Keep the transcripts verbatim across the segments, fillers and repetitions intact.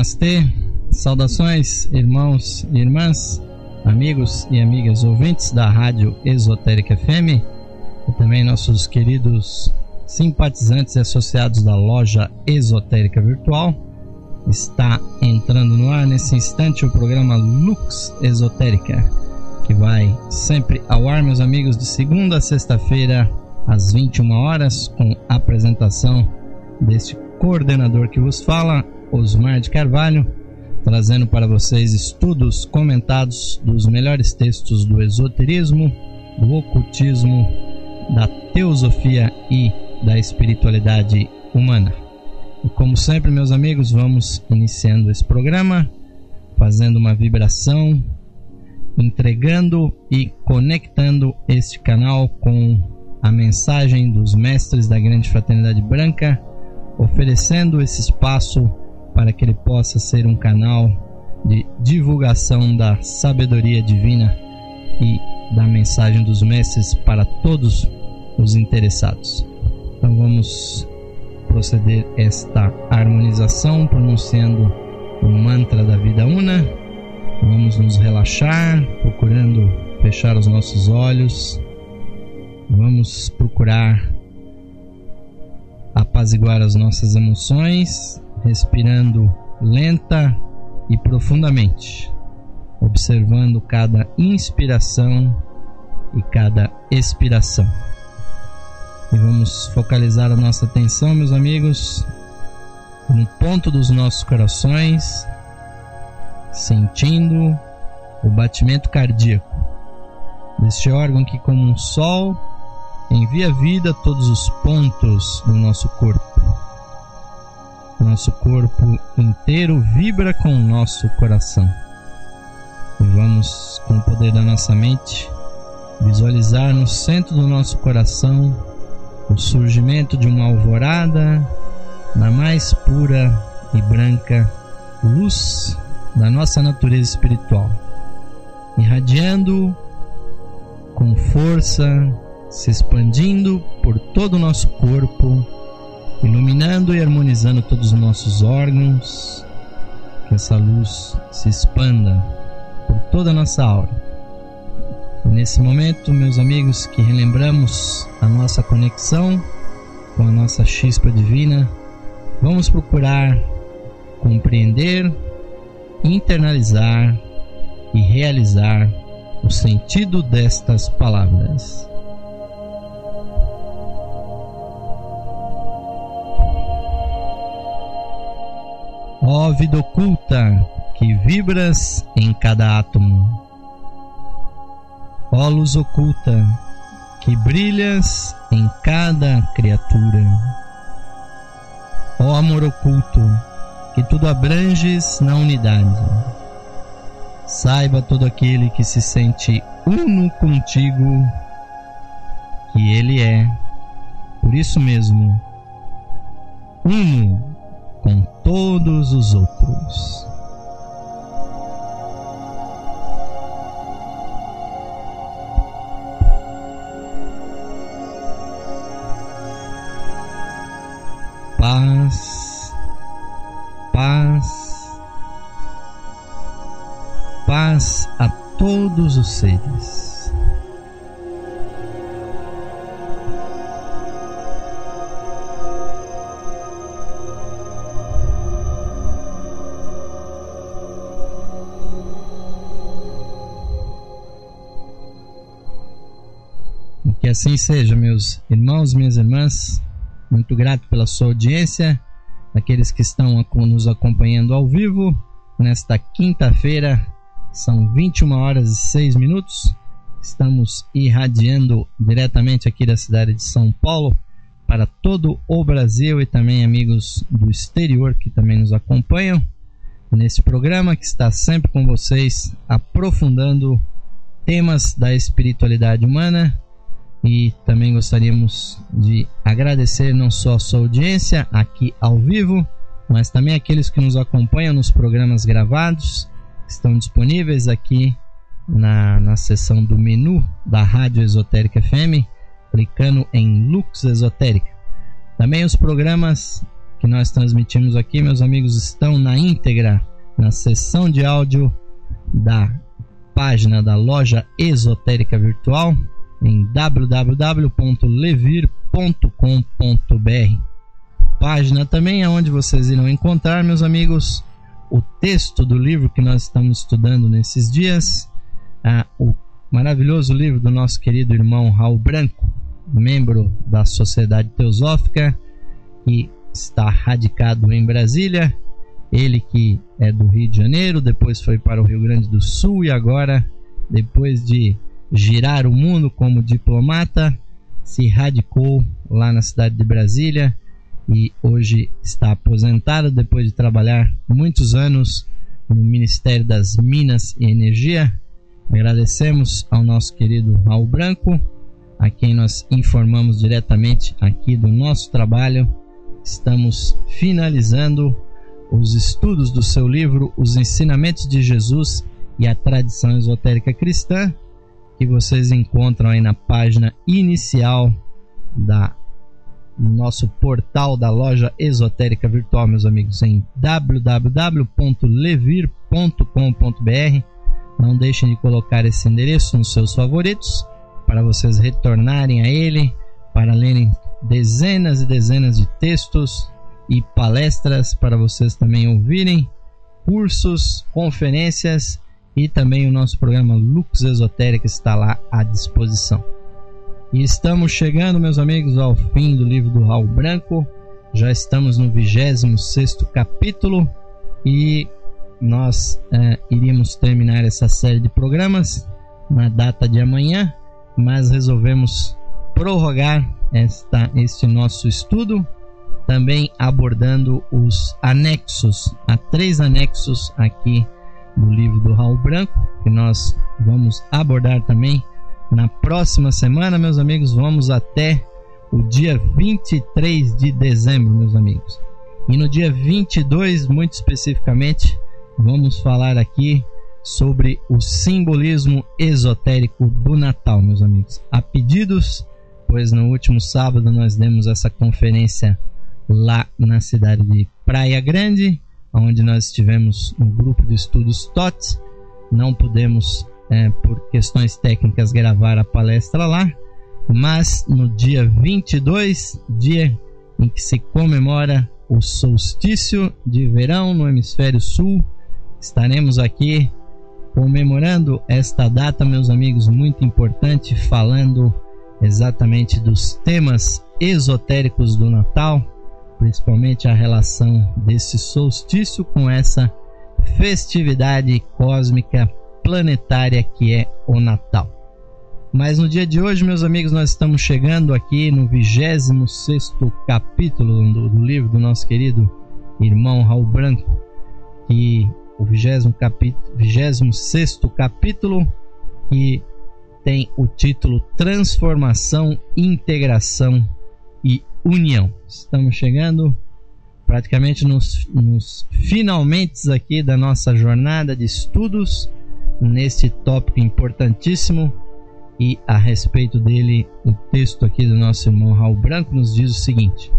Namastê, saudações irmãos e irmãs, amigos e amigas ouvintes da Rádio Esotérica F M e também nossos queridos simpatizantes e associados da loja Esotérica Virtual. Está entrando no ar nesse instante o programa Lux Esotérica, que vai sempre ao ar, meus amigos, de segunda a sexta-feira às vinte e uma horas, com a apresentação deste coordenador que vos fala, Osmar de Carvalho, trazendo para vocês estudos comentados dos melhores textos do esoterismo, do ocultismo, da teosofia e da espiritualidade humana. E como sempre, meus amigos, vamos iniciando esse programa, fazendo uma vibração, entregando e conectando este canal com a mensagem dos mestres da Grande Fraternidade Branca, oferecendo esse espaço para que ele possa ser um canal de divulgação da sabedoria divina e da mensagem dos mestres para todos os interessados. Então vamos proceder esta harmonização pronunciando o mantra da vida una. Vamos nos relaxar, procurando fechar os nossos olhos. Vamos procurar apaziguar as nossas emoções, respirando lenta e profundamente, observando cada inspiração e cada expiração. E vamos focalizar a nossa atenção, meus amigos, no ponto dos nossos corações, sentindo o batimento cardíaco deste órgão que, como um sol, envia vida a todos os pontos do nosso corpo. Nosso corpo inteiro vibra com o nosso coração. E vamos, com o poder da nossa mente, visualizar no centro do nosso coração o surgimento de uma alvorada na mais pura e branca luz da nossa natureza espiritual, irradiando com força, se expandindo por todo o nosso corpo, iluminando e harmonizando todos os nossos órgãos, que essa luz se expanda por toda a nossa aura. E nesse momento, meus amigos, que relembramos a nossa conexão com a nossa chispa divina, vamos procurar compreender, internalizar e realizar o sentido destas palavras. Ó vida oculta, que vibras em cada átomo. Ó luz oculta, que brilhas em cada criatura. Ó amor oculto, que tudo abranges na unidade. Saiba todo aquele que se sente uno contigo, que ele é, por isso mesmo, uno com todos os outros. Paz, paz, paz a todos os seres. Que assim seja, meus irmãos, minhas irmãs. Muito grato pela sua audiência, aqueles que estão nos acompanhando ao vivo nesta quinta-feira. São vinte e uma horas e seis minutos. Estamos irradiando diretamente aqui da cidade de São Paulo para todo o Brasil e também amigos do exterior que também nos acompanham nesse programa que está sempre com vocês, aprofundando temas da espiritualidade humana. E também gostaríamos de agradecer não só a sua audiência aqui ao vivo, mas também aqueles que nos acompanham nos programas gravados, que estão disponíveis aqui na, na seção do menu da Rádio Esotérica F M, clicando em Lux Esotérica. Também os programas que nós transmitimos aqui, meus amigos, estão na íntegra na seção de áudio da página da Loja Esotérica Virtual em w w w ponto levir ponto com ponto b r. Página também onde vocês irão encontrar, meus amigos, o texto do livro que nós estamos estudando nesses dias, ah, o maravilhoso livro do nosso querido irmão Raul Branco, membro da Sociedade Teosófica, que está radicado em Brasília. Ele que é do Rio de Janeiro, depois foi para o Rio Grande do Sul e agora, depois de girar o mundo como diplomata, se radicou lá na cidade de Brasília e hoje está aposentado depois de trabalhar muitos anos no Ministério das Minas e Energia. Agradecemos ao nosso querido Raul Branco, a quem nós informamos diretamente aqui do nosso trabalho. Estamos finalizando os estudos do seu livro Os Ensinamentos de Jesus e a Tradição Esotérica Cristã, que vocês encontram aí na página inicial da nosso portal da Loja Esotérica Virtual, meus amigos, em w w w ponto levir ponto com ponto b r. Não deixem de colocar esse endereço nos seus favoritos para vocês retornarem a ele, para lerem dezenas e dezenas de textos e palestras para vocês também ouvirem, cursos, conferências e também o nosso programa Lux Esotérica está lá à disposição. E estamos chegando, meus amigos, ao fim do livro do Raul Branco. Já estamos no vigésimo sexto capítulo e nós eh, iríamos terminar essa série de programas na data de amanhã, mas resolvemos prorrogar esta, este nosso estudo, também abordando os anexos. Há três anexos aqui do livro do Raul Branco, que nós vamos abordar também na próxima semana, meus amigos. Vamos até o dia vinte e três de dezembro, meus amigos. E no dia vinte e dois, muito especificamente, vamos falar aqui sobre o simbolismo esotérico do Natal, meus amigos. A pedidos, pois no último sábado nós demos essa conferência lá na cidade de Praia Grande, onde nós estivemos no grupo de estudos T O T S. Não pudemos, é, por questões técnicas, gravar a palestra lá, mas no dia vinte e dois, dia em que se comemora o solstício de verão no hemisfério sul, estaremos aqui comemorando esta data, meus amigos, muito importante, falando exatamente dos temas esotéricos do Natal, principalmente a relação desse solstício com essa festividade cósmica planetária que é o Natal. Mas no dia de hoje, meus amigos, nós estamos chegando aqui no vigésimo sexto capítulo do, do livro do nosso querido irmão Raul Branco, que o vigésimo capítulo, vigésimo sexto capítulo, que tem o título Transformação, Integração e União. Estamos chegando praticamente nos, nos finalmente aqui da nossa jornada de estudos neste tópico importantíssimo, e a respeito dele o texto aqui do nosso irmão Raul Branco nos diz o seguinte: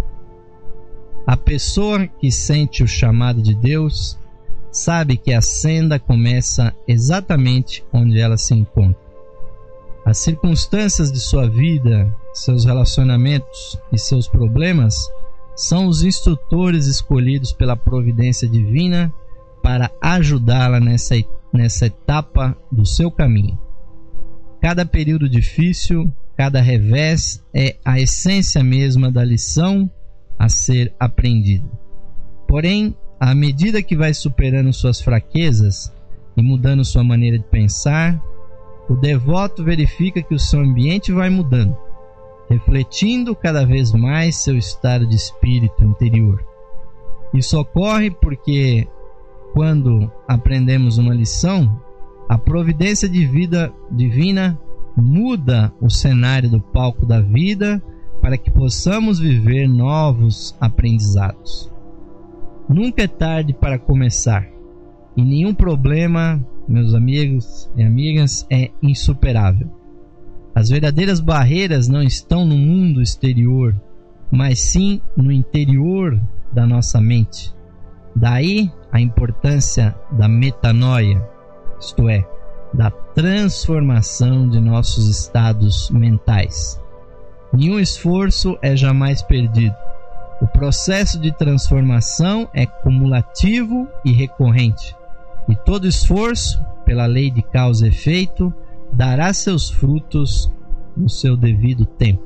a pessoa que sente o chamado de Deus sabe que a senda começa exatamente onde ela se encontra. As circunstâncias de sua vida, seus relacionamentos e seus problemas são os instrutores escolhidos pela providência divina para ajudá-la nessa, nessa etapa do seu caminho. Cada período difícil, cada revés é a essência mesma da lição a ser aprendida. Porém, à medida que vai superando suas fraquezas e mudando sua maneira de pensar, o devoto verifica que o seu ambiente vai mudando, refletindo cada vez mais seu estado de espírito interior. Isso ocorre porque, quando aprendemos uma lição, a providência de vida divina muda o cenário do palco da vida para que possamos viver novos aprendizados. Nunca é tarde para começar, e nenhum problema, meus amigos e amigas, é insuperável. As verdadeiras barreiras não estão no mundo exterior, mas sim no interior da nossa mente. Daí a importância da metanoia, isto é, da transformação de nossos estados mentais. Nenhum esforço é jamais perdido. O processo de transformação é cumulativo e recorrente, e todo esforço, pela lei de causa e efeito, dará seus frutos no seu devido tempo.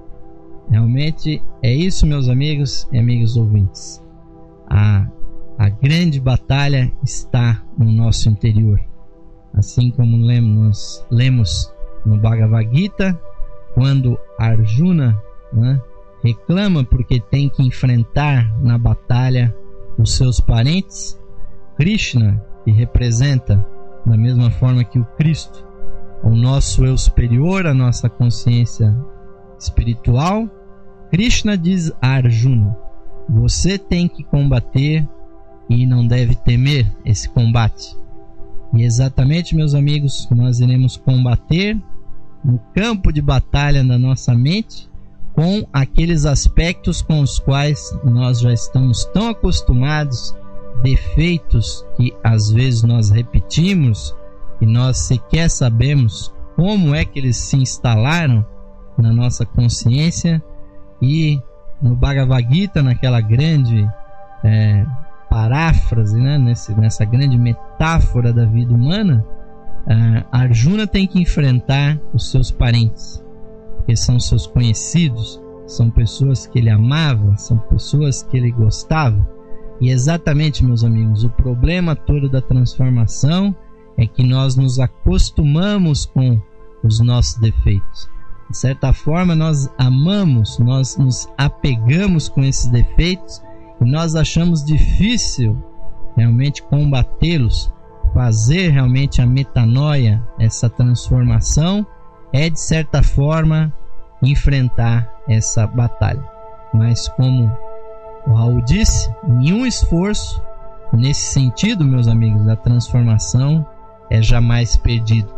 Realmente é isso, meus amigos e amigas ouvintes. A, a grande batalha está no nosso interior. Assim como lemos, lemos no Bhagavad Gita, quando Arjuna, né, reclama porque tem que enfrentar na batalha os seus parentes, Krishna, que representa da mesma forma que o Cristo, o nosso eu superior, a nossa consciência espiritual, Krishna diz a Arjuna: você tem que combater e não deve temer esse combate. E exatamente, meus amigos, nós iremos combater no campo de batalha da nossa mente com aqueles aspectos com os quais nós já estamos tão acostumados, defeitos que às vezes nós repetimos e nós sequer sabemos como é que eles se instalaram na nossa consciência. E no Bhagavad Gita, naquela grande é, paráfrase, né, nesse, nessa grande metáfora da vida humana, uh, Arjuna tem que enfrentar os seus parentes, porque são seus conhecidos, são pessoas que ele amava, são pessoas que ele gostava. E exatamente, meus amigos, o problema todo da transformação é que nós nos acostumamos com os nossos defeitos. De certa forma, nós amamos, nós nos apegamos com esses defeitos e nós achamos difícil realmente combatê-los. Fazer realmente a metanoia, essa transformação, é de certa forma enfrentar essa batalha. Mas como o Raul disse, nenhum esforço nesse sentido, meus amigos, da transformação é jamais perdido.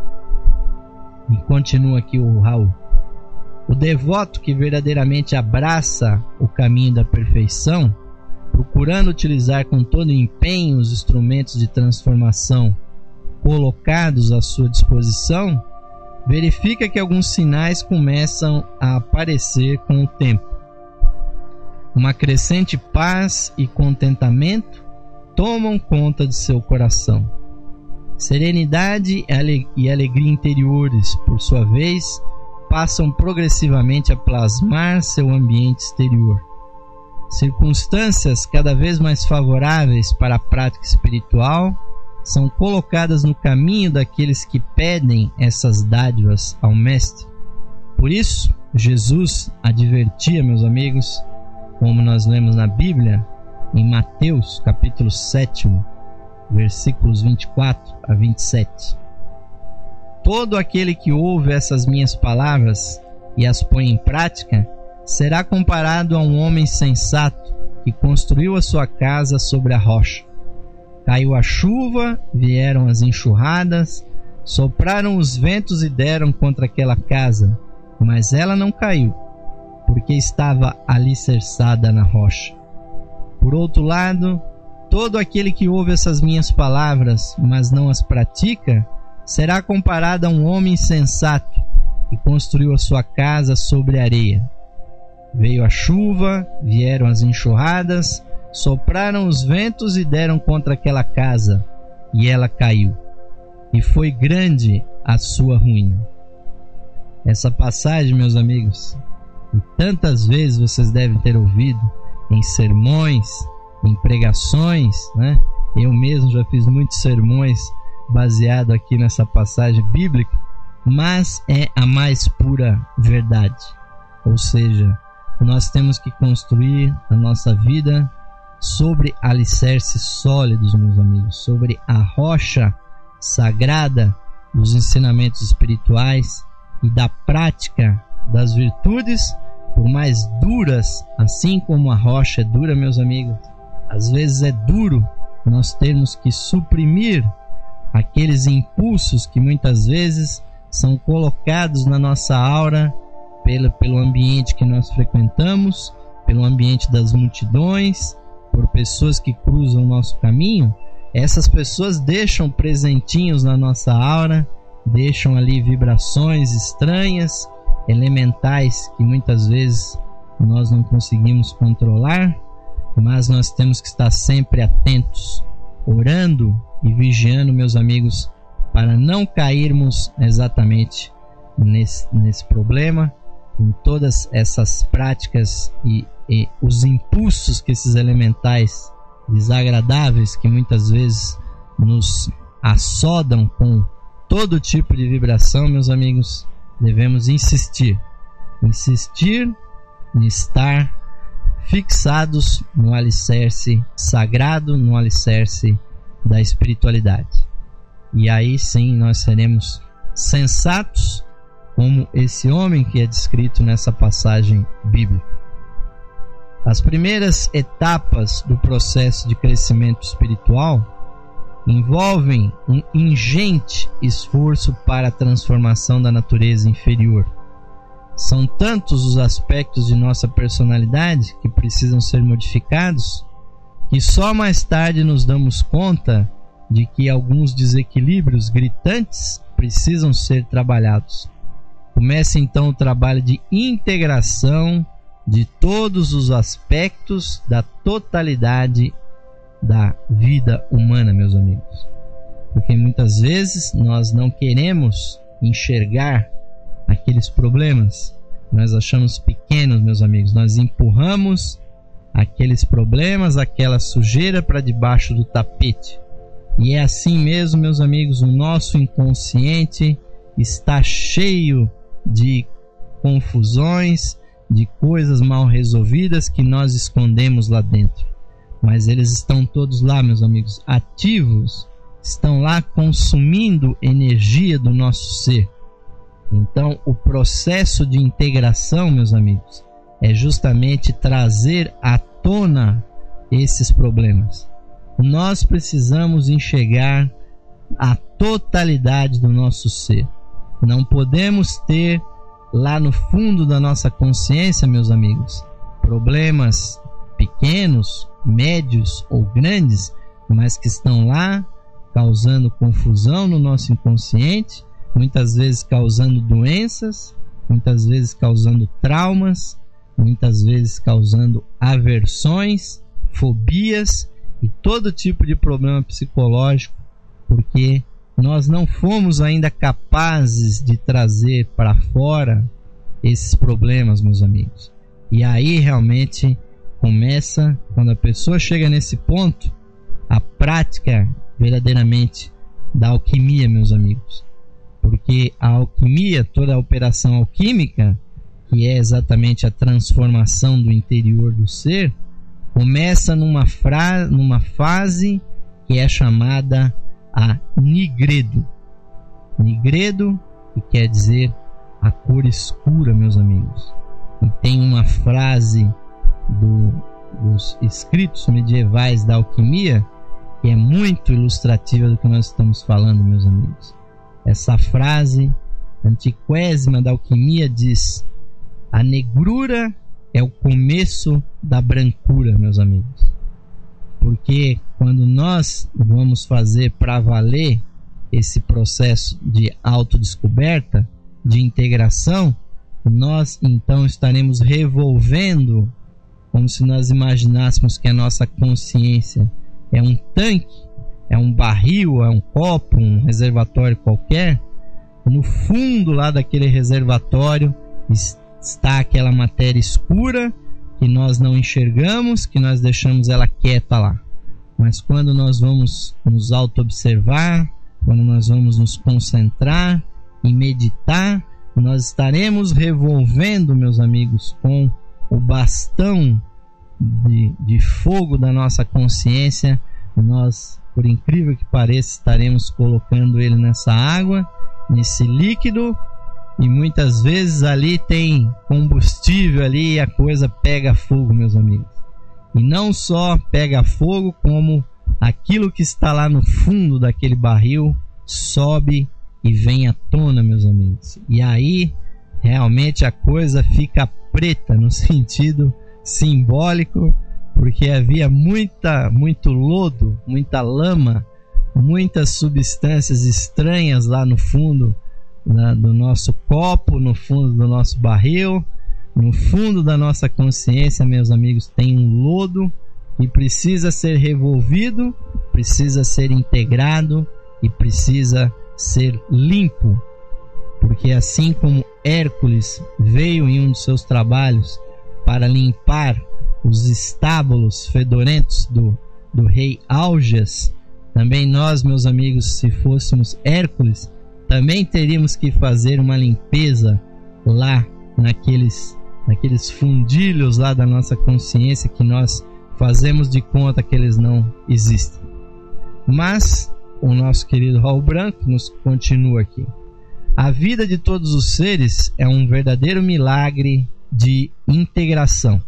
E continua aqui o Raul: o devoto que verdadeiramente abraça o caminho da perfeição, procurando utilizar com todo empenho os instrumentos de transformação colocados à sua disposição, verifica que alguns sinais começam a aparecer com o tempo. Uma crescente paz e contentamento tomam conta de seu coração. Serenidade e alegria interiores, por sua vez, passam progressivamente a plasmar seu ambiente exterior. Circunstâncias cada vez mais favoráveis para a prática espiritual são colocadas no caminho daqueles que pedem essas dádivas ao Mestre. Por isso, Jesus advertia, meus amigos, como nós lemos na Bíblia, em Mateus capítulo sete, versículos vinte e quatro a vinte e sete. Todo aquele que ouve essas minhas palavras e as põe em prática será comparado a um homem sensato que construiu a sua casa sobre a rocha. Caiu a chuva, vieram as enxurradas, sopraram os ventos e deram contra aquela casa, mas ela não caiu, porque estava alicerçada na rocha. Por outro lado, todo aquele que ouve essas minhas palavras, mas não as pratica, será comparado a um homem insensato que construiu a sua casa sobre a areia. Veio a chuva, vieram as enxurradas, sopraram os ventos e deram contra aquela casa, e ela caiu, e foi grande a sua ruína. Essa passagem, meus amigos, e tantas vezes vocês devem ter ouvido em sermões, em pregações, né? Eu mesmo já fiz muitos sermões baseado aqui nessa passagem bíblica, mas é a mais pura verdade. Ou seja, nós temos que construir a nossa vida sobre alicerces sólidos, meus amigos, sobre a rocha sagrada dos ensinamentos espirituais e da prática das virtudes, por mais duras, assim como a rocha é dura, meus amigos. Às vezes é duro nós termos que suprimir aqueles impulsos que muitas vezes são colocados na nossa aura pelo, pelo ambiente que nós frequentamos, pelo ambiente das multidões, por pessoas que cruzam o nosso caminho, essas pessoas deixam presentinhos na nossa aura, deixam ali vibrações estranhas, elementais que muitas vezes nós não conseguimos controlar, mas nós temos que estar sempre atentos, orando e vigiando, meus amigos, para não cairmos exatamente nesse, nesse problema, em todas essas práticas e, e os impulsos que esses elementais desagradáveis que muitas vezes nos assodam com todo tipo de vibração, meus amigos, devemos insistir, insistir em estar fixados no alicerce sagrado, no alicerce da espiritualidade. E aí sim nós seremos sensatos, como esse homem que é descrito nessa passagem bíblica. As primeiras etapas do processo de crescimento espiritual envolvem um ingente esforço para a transformação da natureza inferior. São tantos os aspectos de nossa personalidade que precisam ser modificados, que só mais tarde nos damos conta de que alguns desequilíbrios gritantes precisam ser trabalhados. Começa então o trabalho de integração de todos os aspectos da totalidade da vida humana, meus amigos. Porque muitas vezes nós não queremos enxergar aqueles problemas, nós achamos pequenos, meus amigos, nós empurramos aqueles problemas, aquela sujeira para debaixo do tapete. E é assim mesmo, meus amigos, o nosso inconsciente está cheio de confusões, de coisas mal resolvidas que nós escondemos lá dentro. Mas eles estão todos lá, meus amigos, ativos, estão lá consumindo energia do nosso ser. Então, o processo de integração, meus amigos, é justamente trazer à tona esses problemas. Nós precisamos enxergar a totalidade do nosso ser. Não podemos ter lá no fundo da nossa consciência, meus amigos, problemas pequenos, médios ou grandes, mas que estão lá causando confusão no nosso inconsciente, muitas vezes causando doenças, muitas vezes causando traumas, muitas vezes causando aversões, fobias e todo tipo de problema psicológico, porque nós não fomos ainda capazes de trazer para fora esses problemas, meus amigos. E aí realmente começa, quando a pessoa chega nesse ponto, a prática verdadeiramente da alquimia, meus amigos. Porque a alquimia, toda a operação alquímica, que é exatamente a transformação do interior do ser, começa numa, fra... numa fase que é chamada a nigredo. Nigredo, que quer dizer a cor escura, meus amigos. E tem uma frase do, dos escritos medievais da alquimia que é muito ilustrativa do que nós estamos falando, meus amigos. Essa frase antiquésima da alquimia diz: a negrura é o começo da brancura, meus amigos. Porque quando nós vamos fazer para valer esse processo de autodescoberta, de integração, nós então estaremos revolvendo, como se nós imaginássemos que a nossa consciência é um tanque, é um barril, é um copo, um reservatório qualquer. No fundo lá daquele reservatório está aquela matéria escura que nós não enxergamos, que nós deixamos ela quieta lá. Mas quando nós vamos nos auto-observar, quando nós vamos nos concentrar e meditar, nós estaremos revolvendo, meus amigos, com o bastão de, de fogo da nossa consciência. Nós, por incrível que pareça, estaremos colocando ele nessa água, nesse líquido, e muitas vezes ali tem combustível ali e a coisa pega fogo, meus amigos. E não só pega fogo, como aquilo que está lá no fundo daquele barril sobe e vem à tona, meus amigos. E aí realmente a coisa fica preta no sentido simbólico, porque havia muita, muito lodo, muita lama, muitas substâncias estranhas lá no fundo na, do nosso copo, no fundo do nosso barril, no fundo da nossa consciência, meus amigos, tem um lodo que precisa ser revolvido, precisa ser integrado e precisa ser limpo, porque assim como Hércules veio em um de seus trabalhos para limpar os estábulos fedorentos do, do rei Augeas, também nós, meus amigos, se fôssemos Hércules, também teríamos que fazer uma limpeza lá naqueles, naqueles fundilhos lá da nossa consciência que nós fazemos de conta que eles não existem. Mas o nosso querido Raul Branco nos continua aqui. A vida de todos os seres é um verdadeiro milagre de integração.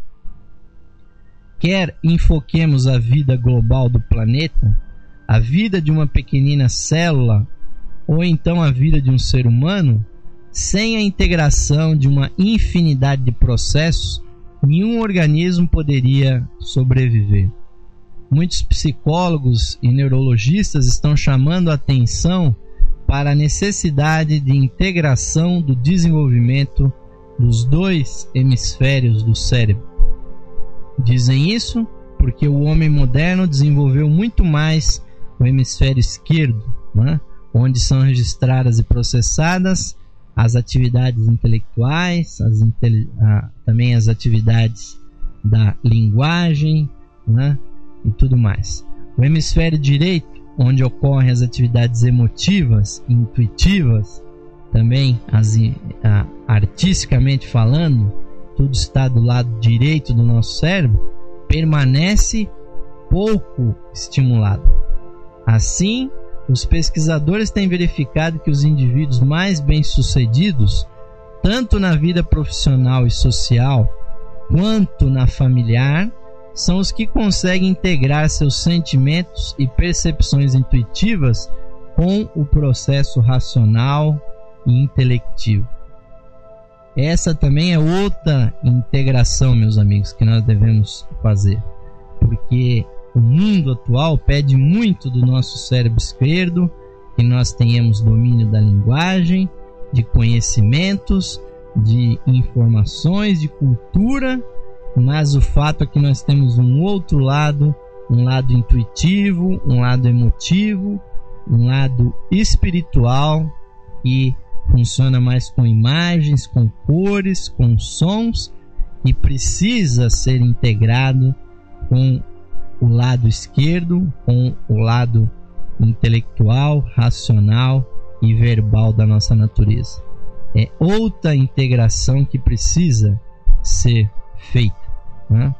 Quer enfoquemos a vida global do planeta, a vida de uma pequenina célula, ou então a vida de um ser humano, sem a integração de uma infinidade de processos, nenhum organismo poderia sobreviver. Muitos psicólogos e neurologistas estão chamando a atenção para a necessidade de integração do desenvolvimento dos dois hemisférios do cérebro. Dizem isso porque o homem moderno desenvolveu muito mais o hemisfério esquerdo, né? Onde são registradas e processadas as atividades intelectuais, as inte- a, também as atividades da linguagem, né? E tudo mais. O hemisfério direito, onde ocorrem as atividades emotivas e intuitivas, também as, a, artisticamente falando, tudo está do lado direito do nosso cérebro, permanece pouco estimulado. Assim, os pesquisadores têm verificado que os indivíduos mais bem-sucedidos, tanto na vida profissional e social, quanto na familiar, são os que conseguem integrar seus sentimentos e percepções intuitivas com o processo racional e intelectivo. Essa também é outra integração, meus amigos, que nós devemos fazer, porque o mundo atual pede muito do nosso cérebro esquerdo, que nós tenhamos domínio da linguagem, de conhecimentos, de informações, de cultura, mas o fato é que nós temos um outro lado, um lado intuitivo, um lado emotivo, um lado espiritual, que funciona mais com imagens, com cores, com sons, e precisa ser integrado com o lado esquerdo, com o lado intelectual, racional e verbal da nossa natureza. É outra integração que precisa ser feita, né?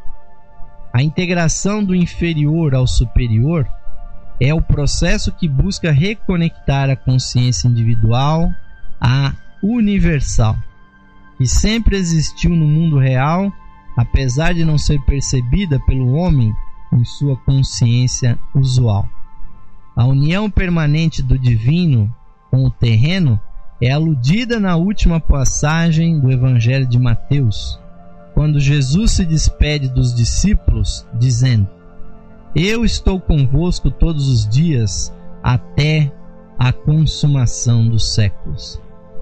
A integração do inferior ao superior é o processo que busca reconectar a consciência individual à universal, que sempre existiu no mundo real, apesar de não ser percebida pelo homem em sua consciência usual. A união permanente do divino com o terreno é aludida na última passagem do Evangelho de Mateus, quando Jesus se despede dos discípulos, dizendo: Eu estou convosco todos os dias, até a consumação dos séculos.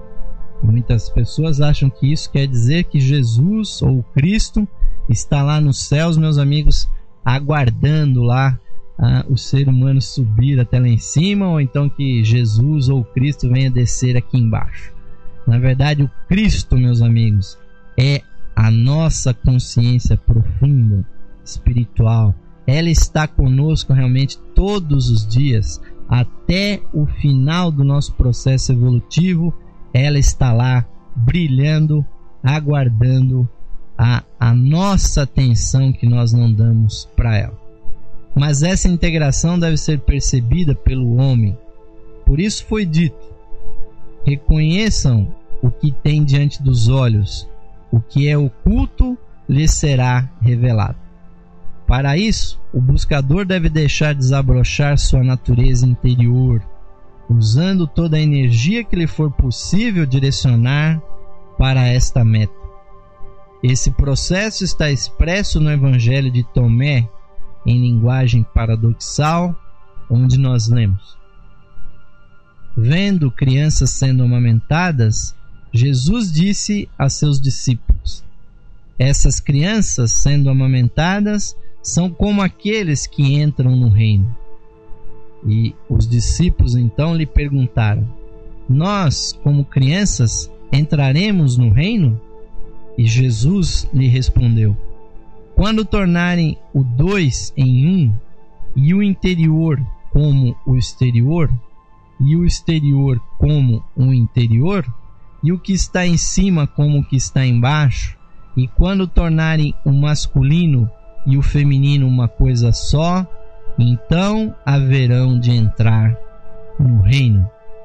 Muitas pessoas acham que isso quer dizer que Jesus ou Cristo está lá nos céus, meus amigos, aguardando lá ah, o ser humano subir até lá em cima, ou então que Jesus ou Cristo venha descer aqui embaixo. Na verdade, o Cristo, meus amigos, é a nossa consciência profunda, espiritual. Ela está conosco realmente todos os dias, até o final do nosso processo evolutivo. Ela está lá brilhando, aguardando a, a nossa atenção que nós não damos para ela. Mas essa integração deve ser percebida pelo homem. Por isso foi dito: reconheçam o que tem diante dos olhos, o que é oculto lhes será revelado. Para isso, o buscador deve deixar desabrochar sua natureza interior, usando toda a energia que lhe for possível direcionar para esta meta. Esse processo está expresso no Evangelho de Tomé, em linguagem paradoxal, onde nós lemos: vendo crianças sendo amamentadas, Jesus disse a seus discípulos: essas crianças sendo amamentadas são como aqueles que entram no reino. E os discípulos então lhe perguntaram: nós, como crianças, entraremos no reino? E Jesus lhe respondeu: quando tornarem o dois em um, e o interior como o exterior, e o exterior como o interior, e o que está em cima como o que está embaixo, e quando tornarem o masculino e o feminino uma coisa só, então haverão de entrar no reino.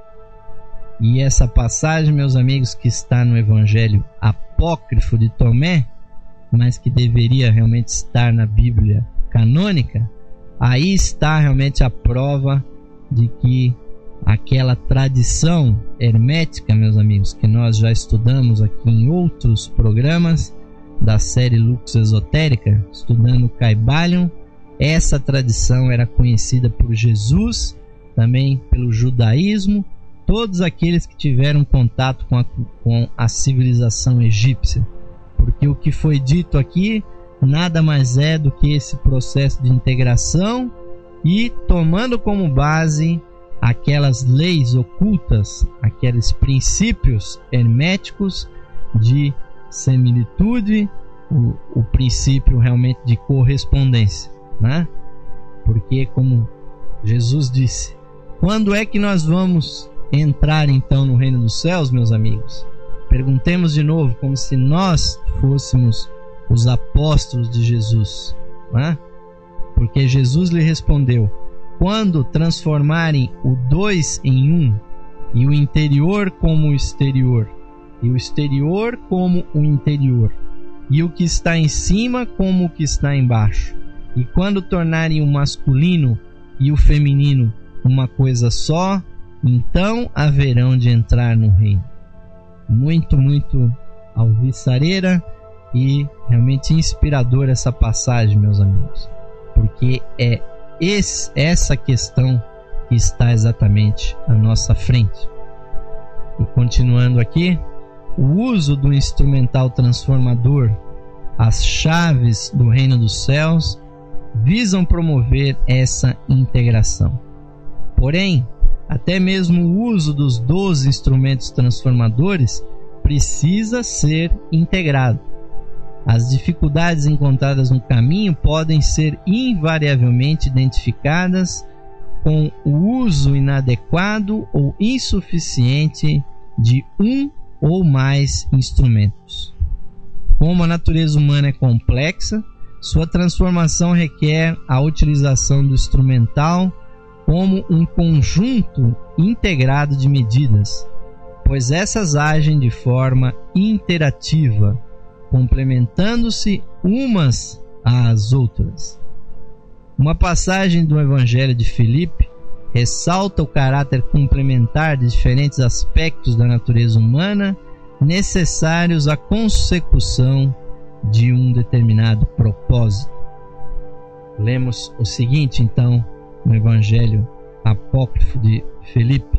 E essa passagem, meus amigos, que está no Evangelho apócrifo de Tomé, mas que deveria realmente estar na Bíblia canônica, aí está realmente a prova de que aquela tradição hermética, meus amigos, que nós já estudamos aqui em outros programas da série Lux Esotérica, estudando o Kybalion, essa tradição era conhecida por Jesus, também pelo judaísmo, todos aqueles que tiveram contato com a, com a civilização egípcia. Porque o que foi dito aqui nada mais é do que esse processo de integração e tomando como base aquelas leis ocultas, aqueles princípios herméticos de similitude, o, o princípio realmente de correspondência, né? Porque, como Jesus disse, quando é que nós vamos entrar então no reino dos céus, meus amigos? Perguntemos de novo, como se nós fôssemos os apóstolos de Jesus, né? Porque Jesus lhe respondeu: quando transformarem o dois em um, e o interior como o exterior, e o exterior como o interior, e o que está em cima como o que está embaixo, e quando tornarem o masculino e o feminino uma coisa só, então haverão de entrar no reino. Muito, muito alvissareira e realmente inspiradora essa passagem, meus amigos, porque é esse, essa questão que está exatamente à nossa frente. E continuando aqui, o uso do instrumental transformador, as chaves do reino dos céus, visam promover essa integração. Porém, até mesmo o uso dos doze instrumentos transformadores precisa ser integrado. As dificuldades encontradas no caminho podem ser invariavelmente identificadas com o uso inadequado ou insuficiente de um ou mais instrumentos. Como a natureza humana é complexa, sua transformação requer a utilização do instrumental como um conjunto integrado de medidas, pois essas agem de forma interativa, complementando-se umas às outras. Uma passagem do Evangelho de Filipe ressalta o caráter complementar de diferentes aspectos da natureza humana necessários à consecução de um determinado propósito. Lemos o seguinte, então, no Evangelho apócrifo de Filipe: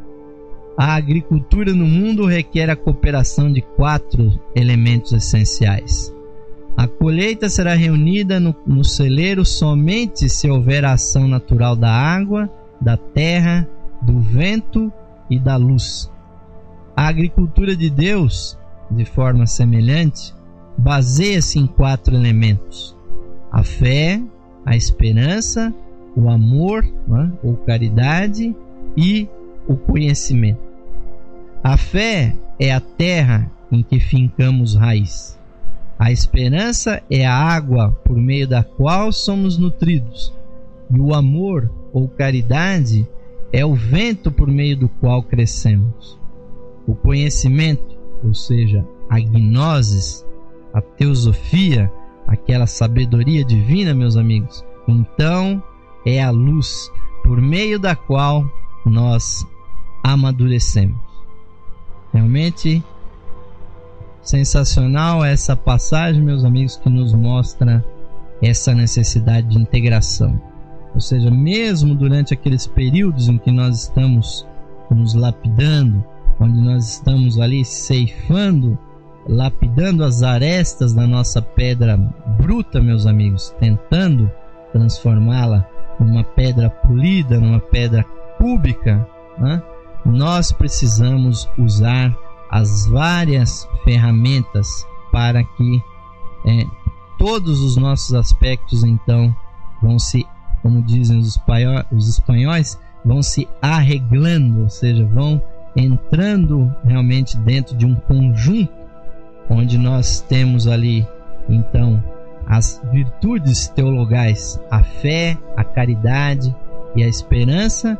a agricultura no mundo requer a cooperação de quatro elementos essenciais. A colheita será reunida no, no celeiro somente se houver a ação natural da água, da terra, do vento e da luz. A agricultura de Deus, de forma semelhante, baseia-se em quatro elementos: a fé, a esperança, o amor, né, ou caridade, e o conhecimento. A fé é a terra em que fincamos raiz. A esperança é a água por meio da qual somos nutridos. E o amor, ou caridade, é o vento por meio do qual crescemos. O conhecimento, ou seja, a gnosis, a teosofia, aquela sabedoria divina, meus amigos, então é a luz por meio da qual nós amadurecemos. Realmente, sensacional essa passagem, meus amigos, que nos mostra essa necessidade de integração. Ou seja, mesmo durante aqueles períodos em que nós estamos nos lapidando, onde nós estamos ali ceifando, lapidando as arestas da nossa pedra bruta, meus amigos, tentando transformá-la numa pedra polida, numa pedra cúbica, né? Nós precisamos usar as várias ferramentas para que é, todos os nossos aspectos então vão se, como dizem os espanhóis, os espanhóis, vão se arreglando, ou seja, vão entrando realmente dentro de um conjunto onde nós temos ali então as virtudes teologais, a fé, a caridade e a esperança.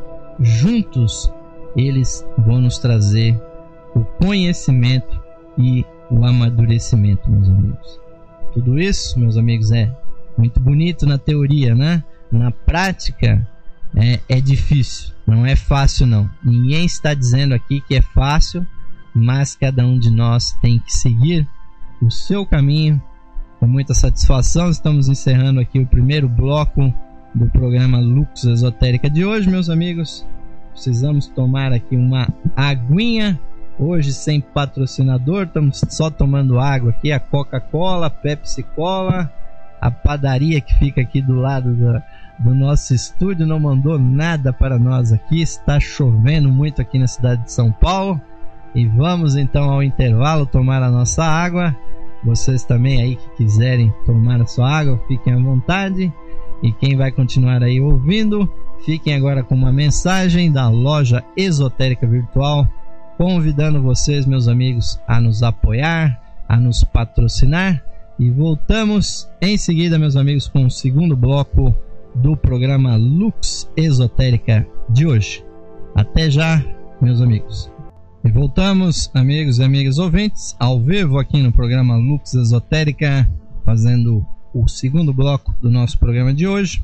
Juntos eles vão nos trazer o conhecimento e o amadurecimento, meus amigos. Tudo isso, meus amigos, é muito bonito na teoria, né? Na prática é, é difícil, não é fácil não. Ninguém está dizendo aqui que é fácil, mas cada um de nós tem que seguir o seu caminho. Com muita satisfação, estamos encerrando aqui o primeiro bloco do programa Lux Esotérica de hoje, meus amigos. Precisamos tomar aqui uma aguinha. Hoje sem patrocinador, estamos só tomando água aqui, a Coca-Cola, a Pepsi-Cola. A padaria que fica aqui do lado da, do nosso estúdio não mandou nada para nós aqui. Está chovendo muito aqui na cidade de São Paulo. E vamos então ao intervalo tomar a nossa água. Vocês também aí que quiserem tomar a sua água, fiquem à vontade. E quem vai continuar aí ouvindo, fiquem agora com uma mensagem da Loja Esotérica Virtual, convidando vocês, meus amigos, a nos apoiar, a nos patrocinar. E voltamos em seguida, meus amigos, com o segundo bloco do programa Lux Esotérica de hoje. Até já, meus amigos. E voltamos, amigos e amigas ouvintes, ao vivo aqui no programa Lux Esotérica, fazendo o segundo bloco do nosso programa de hoje.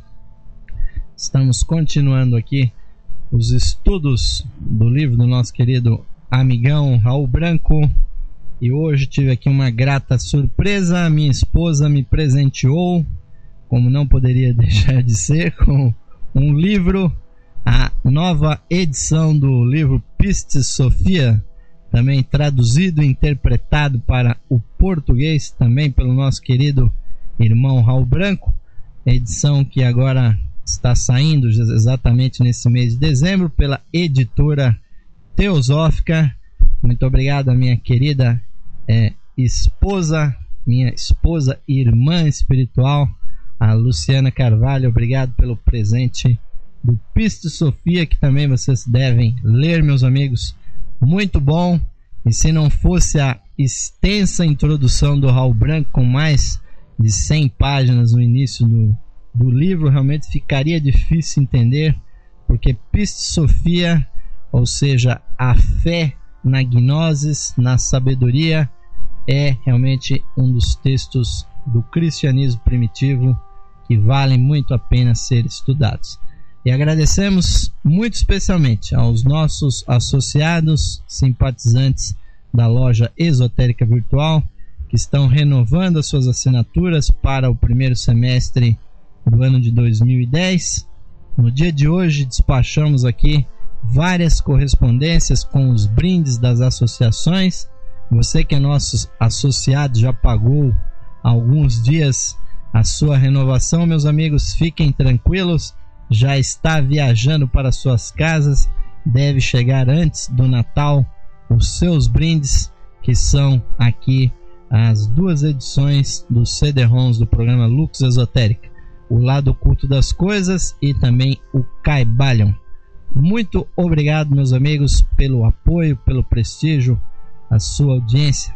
Estamos continuando aqui os estudos do livro do nosso querido amigão Raul Branco. E hoje tive aqui uma grata surpresa. Minha esposa me presenteou, como não poderia deixar de ser, com um livro, a nova edição do livro Pistis Sophia, também traduzido e interpretado para o português, também pelo nosso querido irmão Raul Branco. Edição que agora está saindo exatamente nesse mês de dezembro pela editora Teosófica. Muito obrigado, minha querida é, esposa, minha esposa e irmã espiritual, a Luciana Carvalho. Obrigado pelo presente do Pistis Sophia, que também vocês devem ler, meus amigos. Muito bom. E se não fosse a extensa introdução do Raul Branco, com mais de cem páginas no início do, do livro, realmente ficaria difícil entender, porque Pistis Sophia, ou seja, a fé na gnosis, na sabedoria, é realmente um dos textos do cristianismo primitivo que valem muito a pena ser estudados. E agradecemos muito especialmente aos nossos associados, simpatizantes da Loja Esotérica Virtual, que estão renovando as suas assinaturas para o primeiro semestre do ano de dois mil e dez. No dia de hoje despachamos aqui várias correspondências com os brindes das associações. Você que é nosso associado, já pagou há alguns dias a sua renovação, meus amigos, fiquem tranquilos, já está viajando para suas casas, deve chegar antes do Natal os seus brindes, que são aqui as duas edições dos C D-ROMs do programa Lux Esotérica, o Lado Oculto das Coisas e também o Caibalion. Muito obrigado, meus amigos, pelo apoio, pelo prestígio, a sua audiência.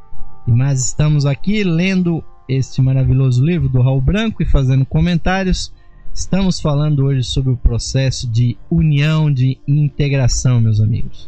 E mais estamos aqui lendo este maravilhoso livro do Raul Branco e fazendo comentários. Estamos falando hoje sobre o processo de união, de integração, meus amigos.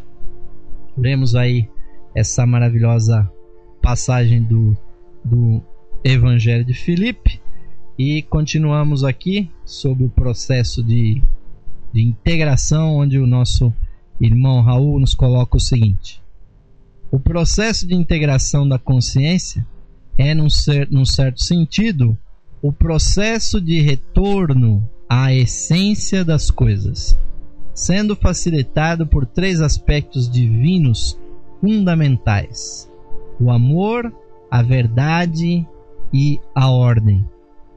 Lemos aí essa maravilhosa passagem do, do Evangelho de Filipe e continuamos aqui sobre o processo de, de integração, onde o nosso irmão Raul nos coloca o seguinte: O processo de integração da consciência é, num, cer- num certo sentido, o processo de retorno à essência das coisas, sendo facilitado por três aspectos divinos fundamentais: o amor, a verdade e a ordem.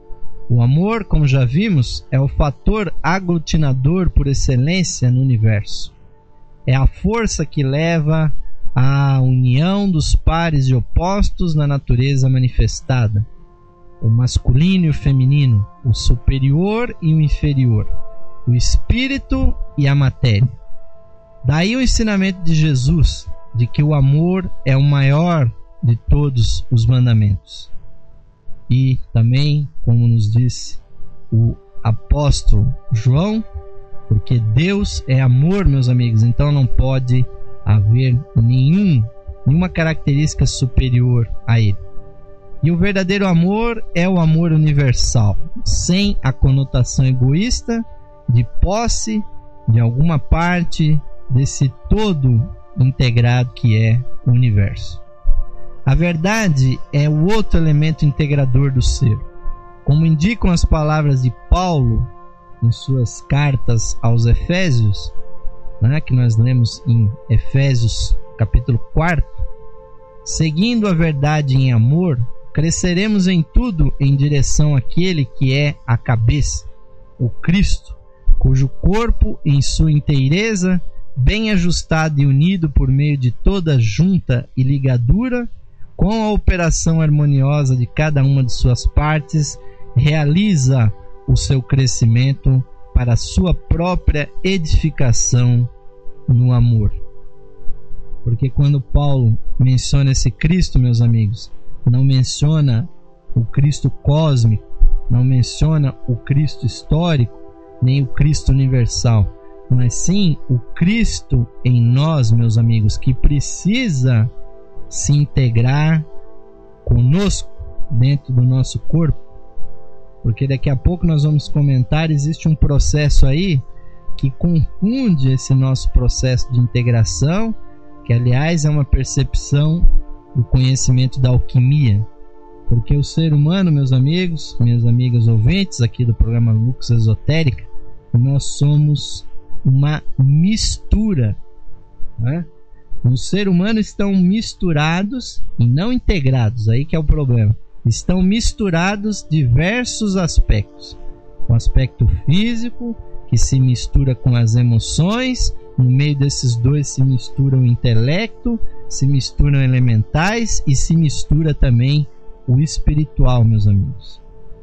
O amor, como já vimos, é o fator aglutinador por excelência no universo. É a força que leva à união dos pares e opostos na natureza manifestada. O masculino e o feminino, o superior e o inferior, o espírito e a matéria. Daí o ensinamento de Jesus, de que o amor é o maior de todos os mandamentos. E também, como nos disse o apóstolo João, porque Deus é amor, meus amigos, então não pode haver nenhum, nenhuma característica superior a ele. E o verdadeiro amor é o amor universal, sem a conotação egoísta, de posse de alguma parte desse todo integrado que é o universo. A verdade é o outro elemento integrador do ser. Como indicam as palavras de Paulo em suas cartas aos Efésios, né, que nós lemos em Efésios capítulo quatro, seguindo a verdade em amor, cresceremos em tudo em direção àquele que é a cabeça, o Cristo, cujo corpo em sua inteireza, bem ajustado e unido por meio de toda junta e ligadura, com a operação harmoniosa de cada uma de suas partes, realiza o seu crescimento para a sua própria edificação no amor. Porque quando Paulo menciona esse Cristo, meus amigos, não menciona o Cristo cósmico, não menciona o Cristo histórico, nem o Cristo universal, mas sim o Cristo em nós, meus amigos, que precisa se integrar conosco dentro do nosso corpo, porque daqui a pouco nós vamos comentar, existe um processo aí que confunde esse nosso processo de integração, que aliás é uma percepção do conhecimento da alquimia, porque o ser humano, meus amigos, minhas amigas ouvintes aqui do programa Lux Esotérica, nós somos uma mistura, né? No ser humano estão misturados e não integrados, aí que é o problema. Estão misturados diversos aspectos. O aspecto físico, que se mistura com as emoções, no meio desses dois se mistura o intelecto, se misturam elementais e se mistura também o espiritual, meus amigos.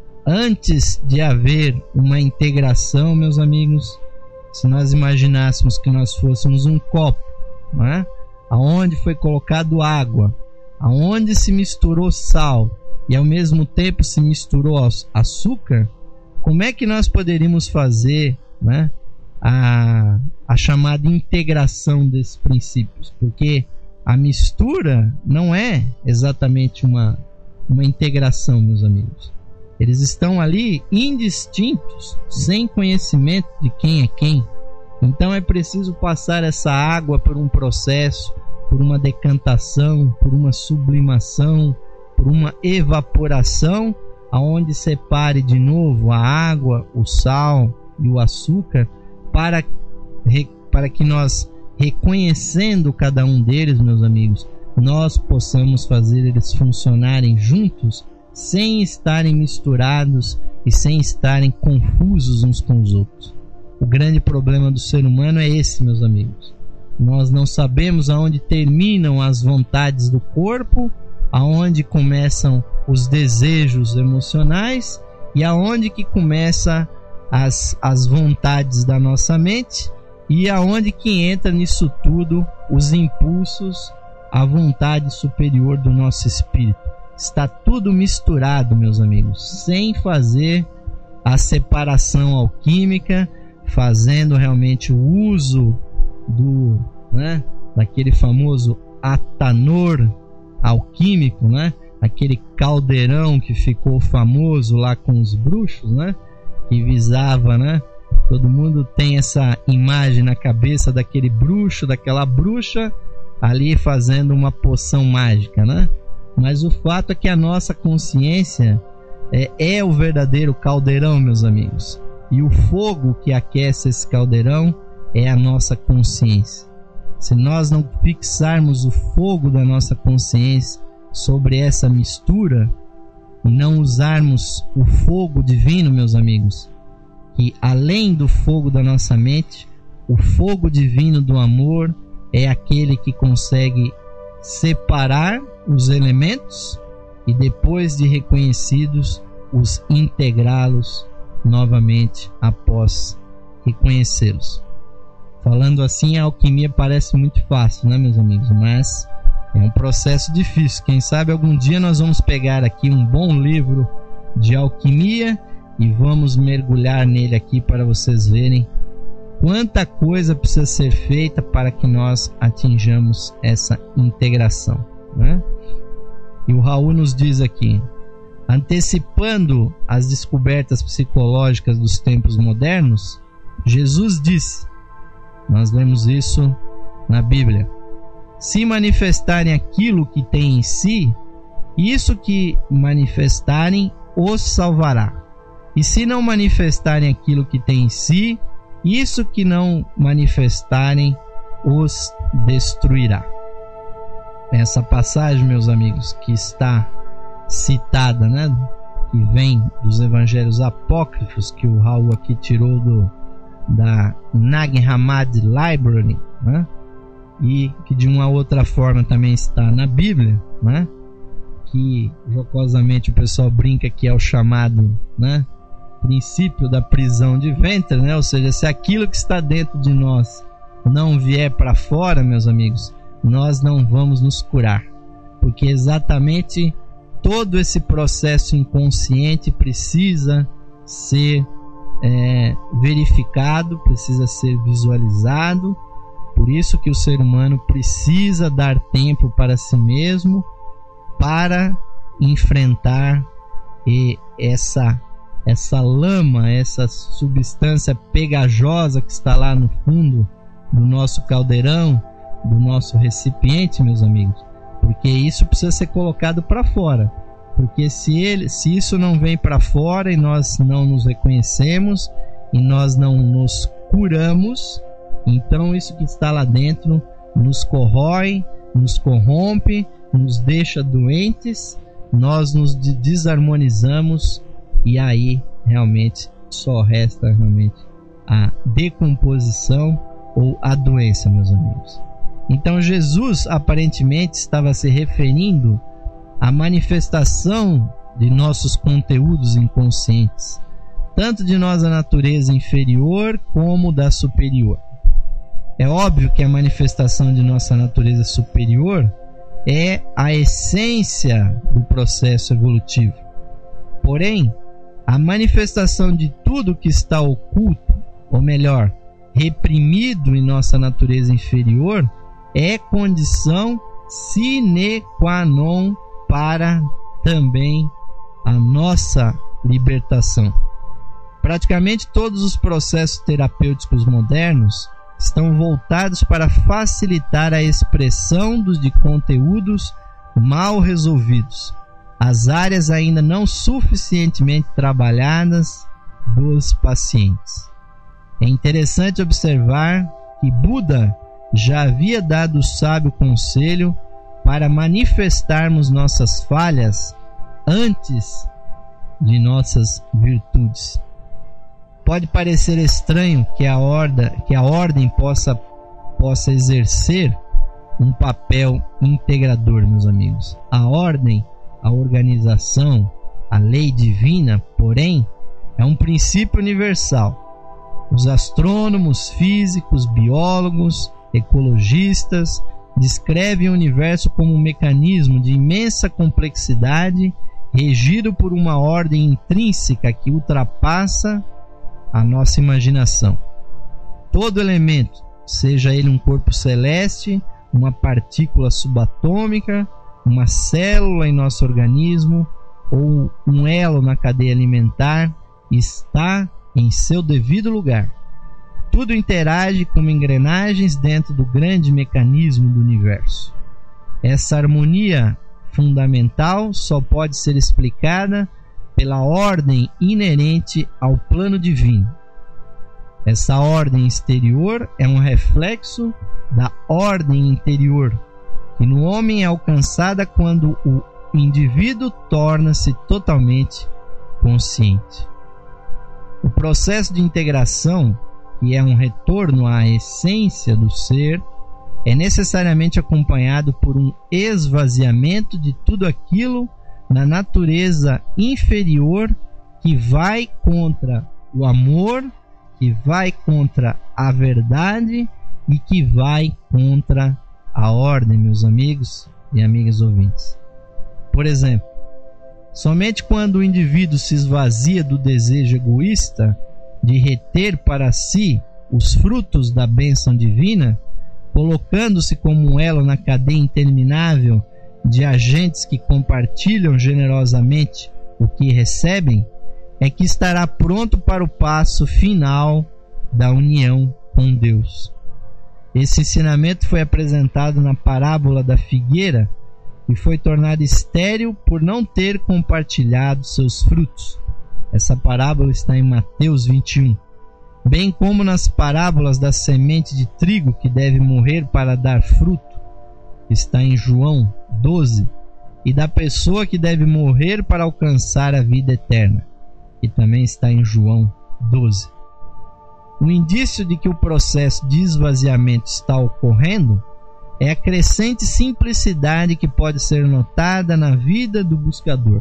Antes de haver uma integração, meus amigos, se nós imaginássemos que nós fôssemos um copo, não é? Aonde foi colocado água, aonde se misturou sal e ao mesmo tempo se misturou açúcar, como é que nós poderíamos fazer, né, a, a chamada integração desses princípios? Porque a mistura não é exatamente uma, uma integração, meus amigos. Eles estão ali indistintos, sem conhecimento de quem é quem. Então é preciso passar essa água por um processo, por uma decantação, por uma sublimação, por uma evaporação, aonde separe de novo a água, o sal e o açúcar, para, para que nós, reconhecendo cada um deles, meus amigos, nós possamos fazer eles funcionarem juntos, sem estarem misturados e sem estarem confusos uns com os outros. O grande problema do ser humano é esse, meus amigos. Nós não sabemos aonde terminam as vontades do corpo, aonde começam os desejos emocionais e aonde que começa as, as vontades da nossa mente e aonde que entra nisso tudo os impulsos, a vontade superior do nosso espírito. Está tudo misturado, meus amigos, sem fazer a separação alquímica, fazendo realmente o uso do, né, daquele famoso atanor alquímico, né, aquele caldeirão que ficou famoso lá com os bruxos, né, que visava, né, todo mundo tem essa imagem na cabeça daquele bruxo, daquela bruxa, ali fazendo uma poção mágica, né? Mas o fato é que a nossa consciência é, é o verdadeiro caldeirão, meus amigos. E o fogo que aquece esse caldeirão é a nossa consciência. Se nós não fixarmos o fogo da nossa consciência sobre essa mistura, e não usarmos o fogo divino, meus amigos, que além do fogo da nossa mente, o fogo divino do amor é aquele que consegue separar os elementos e, depois de reconhecidos, os integrá-los novamente após reconhecê-los. Falando assim, a alquimia parece muito fácil, né, meus amigos? Mas é um processo difícil. Quem sabe algum dia nós vamos pegar aqui um bom livro de alquimia e vamos mergulhar nele aqui para vocês verem quanta coisa precisa ser feita para que nós atinjamos essa integração, né? E o Raul nos diz aqui: antecipando as descobertas psicológicas dos tempos modernos, Jesus disse, nós lemos isso na Bíblia: se manifestarem aquilo que tem em si, isso que manifestarem os salvará. E se não manifestarem aquilo que tem em si, isso que não manifestarem os destruirá. Essa passagem, meus amigos, que está citada, né, que vem dos evangelhos apócrifos, que o Raul aqui tirou do, da Nag Hammadi Library, né, e que de uma outra forma também está na Bíblia, né, que jocosamente o pessoal brinca que é o chamado, né, princípio da prisão de ventre, né? Ou seja, se aquilo que está dentro de nós não vier para fora, meus amigos, nós não vamos nos curar, porque exatamente todo esse processo inconsciente precisa ser é, verificado, precisa ser visualizado. Por isso que o ser humano precisa dar tempo para si mesmo para enfrentar e essa essa lama, essa substância pegajosa que está lá no fundo do nosso caldeirão, do nosso recipiente, meus amigos, porque isso precisa ser colocado para fora, porque se, ele, se isso não vem para fora e nós não nos reconhecemos e nós não nos curamos, então isso que está lá dentro nos corrói, nos corrompe, nos deixa doentes, nós nos desarmonizamos. E aí realmente só resta realmente a decomposição ou a doença, meus amigos. Então Jesus aparentemente estava se referindo à manifestação de nossos conteúdos inconscientes, tanto de nossa natureza inferior como da superior. É óbvio que a manifestação de nossa natureza superior é a essência do processo evolutivo. Porém, a manifestação de tudo que está oculto, ou melhor, reprimido em nossa natureza inferior, é condição sine qua non para também a nossa libertação. Praticamente todos os processos terapêuticos modernos estão voltados para facilitar a expressão dos de conteúdos mal resolvidos, as áreas ainda não suficientemente trabalhadas dos pacientes. É interessante observar que Buda já havia dado o sábio conselho para manifestarmos nossas falhas antes de nossas virtudes. Pode parecer estranho que a ordem, que a ordem possa, possa exercer um papel integrador, meus amigos. A ordem, a organização, a lei divina, porém, é um princípio universal. Os astrônomos, físicos, biólogos, ecologistas descrevem o universo como um mecanismo de imensa complexidade, regido por uma ordem intrínseca que ultrapassa a nossa imaginação. Todo elemento, seja ele um corpo celeste, uma partícula subatômica, uma célula em nosso organismo ou um elo na cadeia alimentar, está em seu devido lugar. tudo interage como engrenagens dentro do grande mecanismo do universo. Essa harmonia fundamental só pode ser explicada pela ordem inerente ao plano divino. Essa ordem exterior é um reflexo da ordem interior, que no homem é alcançada quando o indivíduo torna-se totalmente consciente. O processo de integração, que é um retorno à essência do ser, é necessariamente acompanhado por um esvaziamento de tudo aquilo na natureza inferior que vai contra o amor, que vai contra a verdade e que vai contra a ordem, meus amigos e amigas ouvintes. Por exemplo, somente quando o indivíduo se esvazia do desejo egoísta de reter para si os frutos da bênção divina, colocando-se como um elo na cadeia interminável de agentes que compartilham generosamente o que recebem, é que estará pronto para o passo final da união com Deus. Esse ensinamento foi apresentado na parábola da figueira e foi tornado estéril por não ter compartilhado seus frutos. Essa parábola está em Mateus vinte e um. Bem como nas parábolas da semente de trigo que deve morrer para dar fruto, está em João doze, e da pessoa que deve morrer para alcançar a vida eterna, que também está em João doze. O indício de que o processo de esvaziamento está ocorrendo é a crescente simplicidade que pode ser notada na vida do buscador.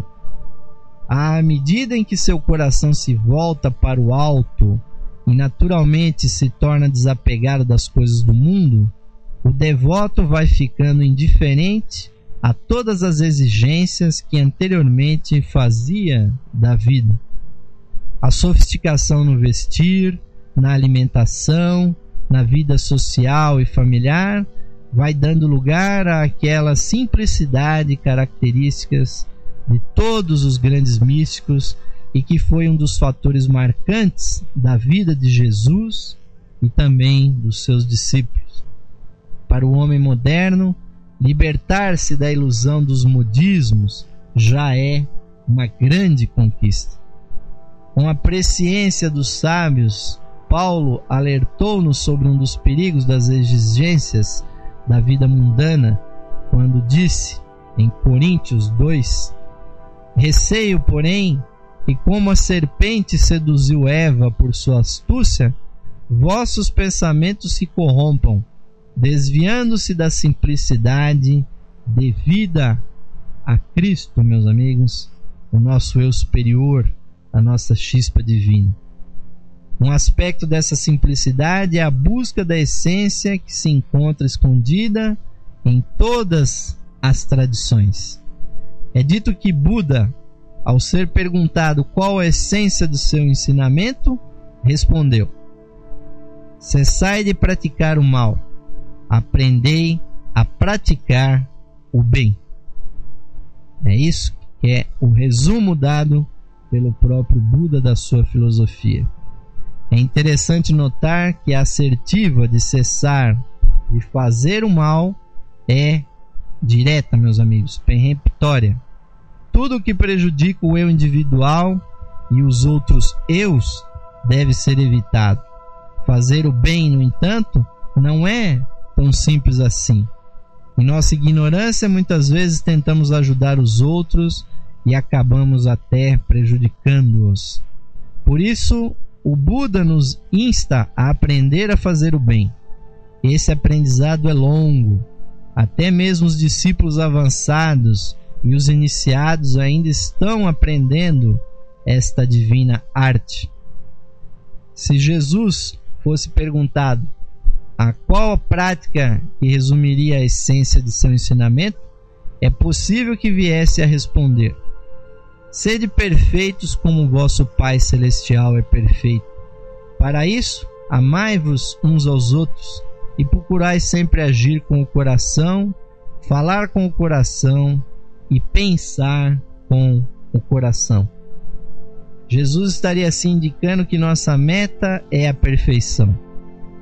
À medida em que seu coração se volta para o alto e naturalmente se torna desapegado das coisas do mundo, o devoto vai ficando indiferente a todas as exigências que anteriormente fazia da vida. A sofisticação no vestir, na alimentação, na vida social e familiar vai dando lugar àquela simplicidade características de todos os grandes místicos e que foi um dos fatores marcantes da vida de Jesus e também dos seus discípulos. Para o homem moderno, libertar-se da ilusão dos modismos já é uma grande conquista. Com a presciência dos sábios, Paulo alertou-nos sobre um dos perigos das exigências da vida mundana, quando disse em Coríntios dois: receio, porém, que como a serpente seduziu Eva por sua astúcia, vossos pensamentos se corrompam, desviando-se da simplicidade devida a Cristo, meus amigos, o nosso eu superior, a nossa chispa divina. Um aspecto dessa simplicidade é a busca da essência que se encontra escondida em todas as tradições. É dito que Buda, ao ser perguntado qual a essência do seu ensinamento, respondeu: cessai de praticar o mal, aprendei a praticar o bem. É isso que é o resumo dado pelo próprio Buda da sua filosofia. É interessante notar que a assertiva de cessar de fazer o mal é direta, meus amigos, peremptória. Tudo que prejudica o eu individual e os outros eus deve ser evitado. Fazer o bem, no entanto, não é tão simples assim. Em nossa ignorância, muitas vezes tentamos ajudar os outros e acabamos até prejudicando-os. Por isso, o Buda nos insta a aprender a fazer o bem. Esse aprendizado é longo. Até mesmo os discípulos avançados e os iniciados ainda estão aprendendo esta divina arte. Se Jesus fosse perguntado a qual a prática que resumiria a essência de seu ensinamento, é possível que viesse a responder: sede perfeitos como vosso Pai Celestial é perfeito. Para isso, amai-vos uns aos outros e procurai sempre agir com o coração, falar com o coração e pensar com o coração. Jesus estaria assim indicando que nossa meta é a perfeição.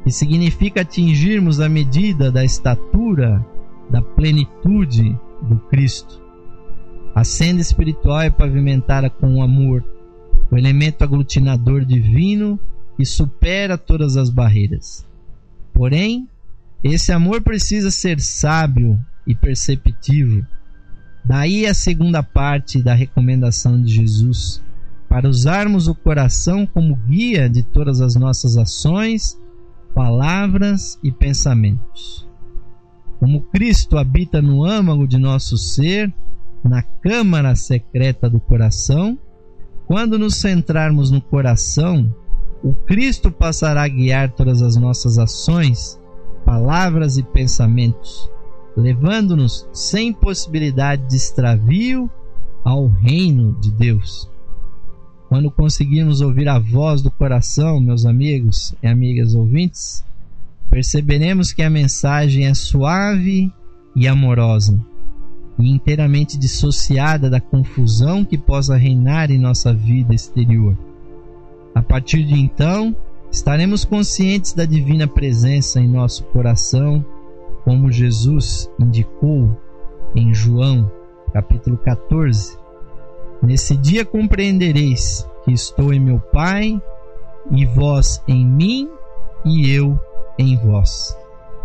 que significa atingirmos a medida da estatura da plenitude do Cristo. A senda espiritual é pavimentada com o amor, o elemento aglutinador divino que supera todas as barreiras. Porém, esse amor precisa ser sábio e perceptivo. Daí a segunda parte da recomendação de Jesus, para usarmos o coração como guia de todas as nossas ações, palavras e pensamentos. Como Cristo habita no âmago de nosso ser, na câmara secreta do coração, quando nos centrarmos no coração, o Cristo passará a guiar todas as nossas ações, palavras e pensamentos, levando-nos sem possibilidade de extravio ao reino de Deus. Quando conseguirmos ouvir a voz do coração, meus amigos e amigas ouvintes, perceberemos que a mensagem é suave e amorosa, e inteiramente dissociada da confusão que possa reinar em nossa vida exterior. A partir de então, estaremos conscientes da divina presença em nosso coração, como Jesus indicou em João, capítulo catorze. Nesse dia compreendereis que estou em meu Pai, e vós em mim, e eu em vós.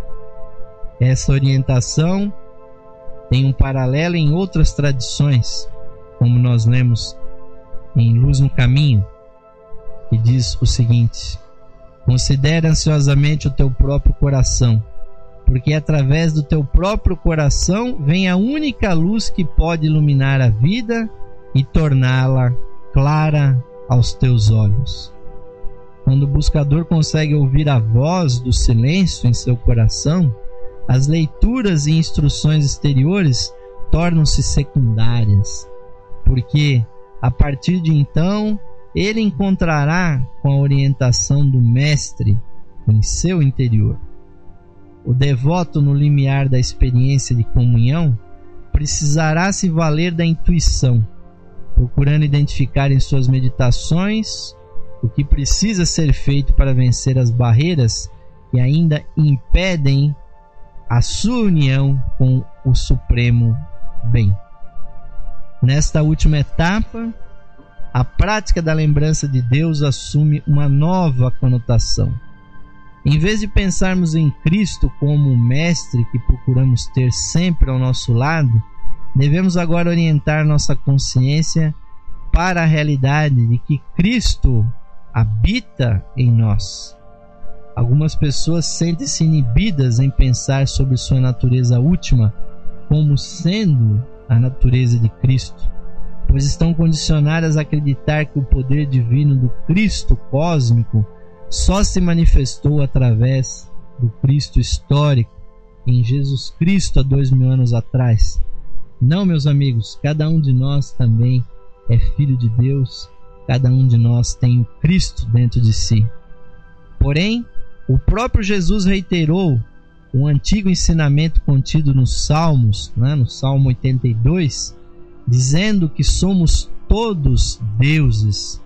Essa orientação tem um paralelo em outras tradições, como nós lemos em Luz no Caminho, que diz o seguinte: considera ansiosamente o teu próprio coração, porque através do teu próprio coração vem a única luz que pode iluminar a vida e torná-la clara aos teus olhos. Quando o buscador consegue ouvir a voz do silêncio em seu coração, as leituras e instruções exteriores tornam-se secundárias, porque a partir de então ele encontrará com a orientação do Mestre em seu interior. O devoto, no limiar da experiência de comunhão, precisará se valer da intuição, procurando identificar em suas meditações o que precisa ser feito para vencer as barreiras que ainda impedem a sua união com o Supremo Bem. Nesta última etapa, a prática da lembrança de Deus assume uma nova conotação. Em vez de pensarmos em Cristo como o Mestre que procuramos ter sempre ao nosso lado, devemos agora orientar nossa consciência para a realidade de que Cristo habita em nós. Algumas pessoas sentem-se inibidas em pensar sobre sua natureza última como sendo a natureza de Cristo, pois estão condicionadas a acreditar que o poder divino do Cristo cósmico só se manifestou através do Cristo histórico, em Jesus Cristo há dois mil anos atrás. Não, meus amigos, cada um de nós também é filho de Deus, cada um de nós tem o Cristo dentro de si. Porém, o próprio Jesus reiterou um antigo ensinamento contido nos Salmos, né, no Salmo oitenta e dois, dizendo que somos todos deuses.